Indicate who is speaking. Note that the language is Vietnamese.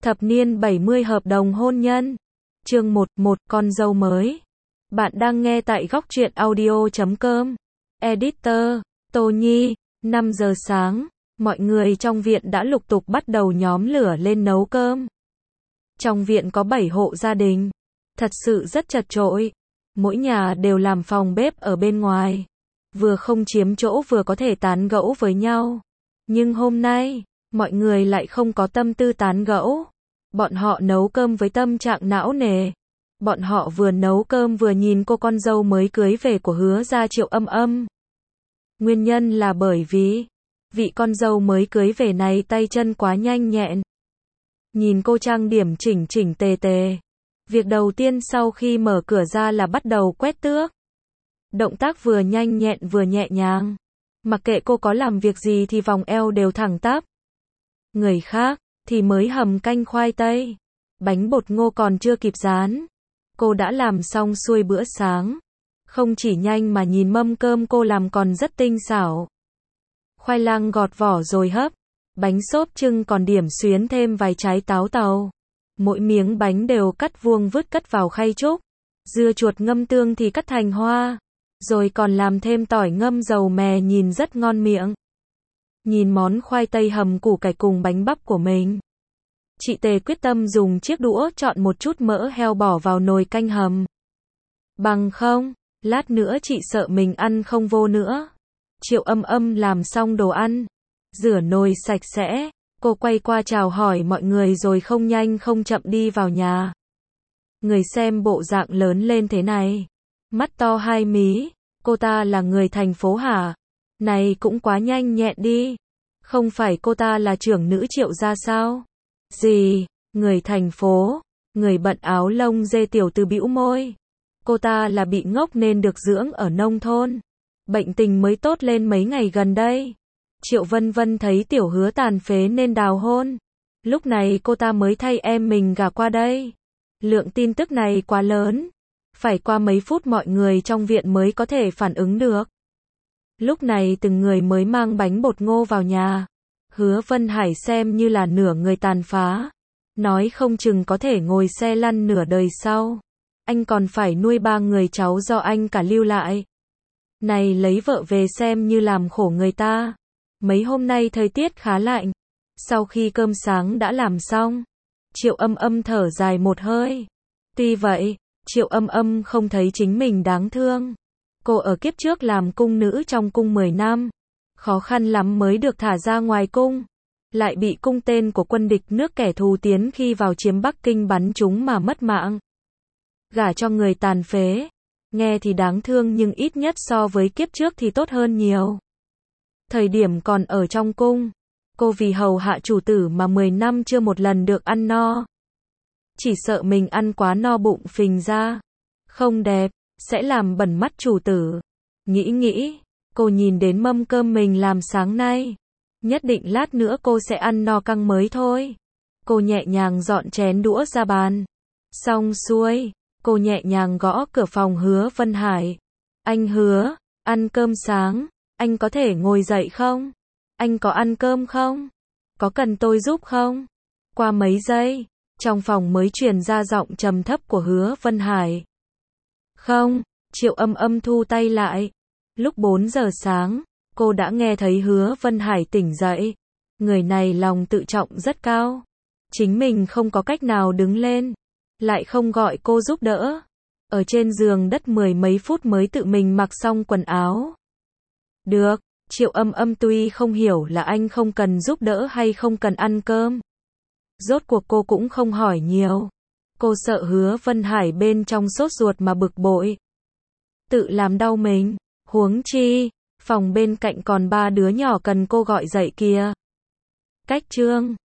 Speaker 1: Thập niên 70 hợp đồng hôn nhân. Chương 1, con dâu mới. Bạn đang nghe tại góc truyện audio.com. Editor, Tô Nhi. 5 giờ sáng, mọi người trong viện đã lục tục bắt đầu nhóm lửa lên nấu cơm. Trong viện có 7 hộ gia đình. Thật sự rất chật chội. Mỗi nhà đều làm phòng bếp ở bên ngoài. Vừa không chiếm chỗ vừa có thể tán gẫu với nhau. Nhưng hôm nay, mọi người lại không có tâm tư tán gẫu. Bọn họ nấu cơm với tâm trạng não nề. Bọn họ vừa nấu cơm vừa nhìn cô con dâu mới cưới về của Hứa gia Triệu Âm Âm. Nguyên nhân là bởi vì vị con dâu mới cưới về này tay chân quá nhanh nhẹn. Nhìn cô trang điểm chỉnh chỉnh tề tề. Việc đầu tiên sau khi mở cửa ra là bắt đầu quét tước. Động tác vừa nhanh nhẹn vừa nhẹ nhàng. Mặc kệ cô có làm việc gì thì vòng eo đều thẳng tắp. Người khác thì mới hầm canh khoai tây. Bánh bột ngô còn chưa kịp rán. Cô đã làm xong xuôi bữa sáng. Không chỉ nhanh mà nhìn mâm cơm cô làm còn rất tinh xảo. Khoai lang gọt vỏ rồi hấp. Bánh xốp trưng còn điểm xuyến thêm vài trái táo tàu. Mỗi miếng bánh đều cắt vuông vứt cất vào khay trúc. Dưa chuột ngâm tương thì cắt thành hoa. Rồi còn làm thêm tỏi ngâm dầu mè nhìn rất ngon miệng. Nhìn món khoai tây hầm củ cải cùng bánh bắp của mình. Chị Tề quyết tâm dùng chiếc đũa chọn một chút mỡ heo bỏ vào nồi canh hầm. Bằng không, lát nữa chị sợ mình ăn không vô nữa. Triệu Âm Âm làm xong đồ ăn. Rửa nồi sạch sẽ. Cô quay qua chào hỏi mọi người rồi không nhanh không chậm đi vào nhà. Người xem bộ dạng lớn lên thế này. Mắt to hai mí. Cô ta là người thành phố hả? Này cũng quá nhanh nhẹn đi. Không phải cô ta là trưởng nữ Triệu gia sao? Gì? Người thành phố? Người bận áo lông dê tiểu từ bĩu môi. Cô ta là bị ngốc nên được dưỡng ở nông thôn. Bệnh tình mới tốt lên mấy ngày gần đây. Triệu Vân Vân thấy tiểu Hứa tàn phế nên đào hôn. Lúc này cô ta mới thay em mình gả qua đây. Lượng tin tức này quá lớn. Phải qua mấy phút mọi người trong viện mới có thể phản ứng được. Lúc này từng người mới mang bánh bột ngô vào nhà. Hứa Vân Hải xem như là nửa người tàn phá. Nói không chừng có thể ngồi xe lăn nửa đời sau. Anh còn phải nuôi 3 người cháu do anh cả lưu lại. Này lấy vợ về xem như làm khổ người ta. Mấy hôm nay thời tiết khá lạnh. Sau khi cơm sáng đã làm xong, Triệu Âm Âm thở dài một hơi. Tuy vậy, Triệu Âm Âm không thấy chính mình đáng thương. Cô ở kiếp trước làm cung nữ trong cung 10 năm. Khó khăn lắm mới được thả ra ngoài cung. Lại bị cung tên của quân địch nước kẻ thù tiến khi vào chiếm Bắc Kinh bắn chúng mà mất mạng. Gả cho người tàn phế. Nghe thì đáng thương nhưng ít nhất so với kiếp trước thì tốt hơn nhiều. Thời điểm còn ở trong cung, cô vì hầu hạ chủ tử mà 10 năm chưa một lần được ăn no. Chỉ sợ mình ăn quá no bụng phình ra. Không đẹp, sẽ làm bẩn mắt chủ tử. Nghĩ, cô nhìn đến mâm cơm mình làm sáng nay. Nhất định lát nữa cô sẽ ăn no căng mới thôi. Cô nhẹ nhàng dọn chén đũa ra bàn. Xong xuôi, cô nhẹ nhàng gõ cửa phòng Hứa Vân Hải. Anh Hứa, ăn cơm sáng. Anh có thể ngồi dậy không? Anh có ăn cơm không? Có cần tôi giúp không? Qua mấy giây, trong phòng mới truyền ra giọng trầm thấp của Hứa Vân Hải. Không, Triệu Âm Âm thu tay lại. Lúc 4 giờ sáng, cô đã nghe thấy Hứa Vân Hải tỉnh dậy. Người này lòng tự trọng rất cao. Chính mình không có cách nào đứng lên. Lại không gọi cô giúp đỡ. Ở trên giường đất 10 mấy phút mới tự mình mặc xong quần áo. Được, Triệu Âm Âm tuy không hiểu là anh không cần giúp đỡ hay không cần ăn cơm. Rốt cuộc cô cũng không hỏi nhiều. Cô sợ Hứa Vân Hải bên trong sốt ruột mà bực bội. Tự làm đau mình, huống chi, phòng bên cạnh còn 3 đứa nhỏ cần cô gọi dậy kìa. Cách chương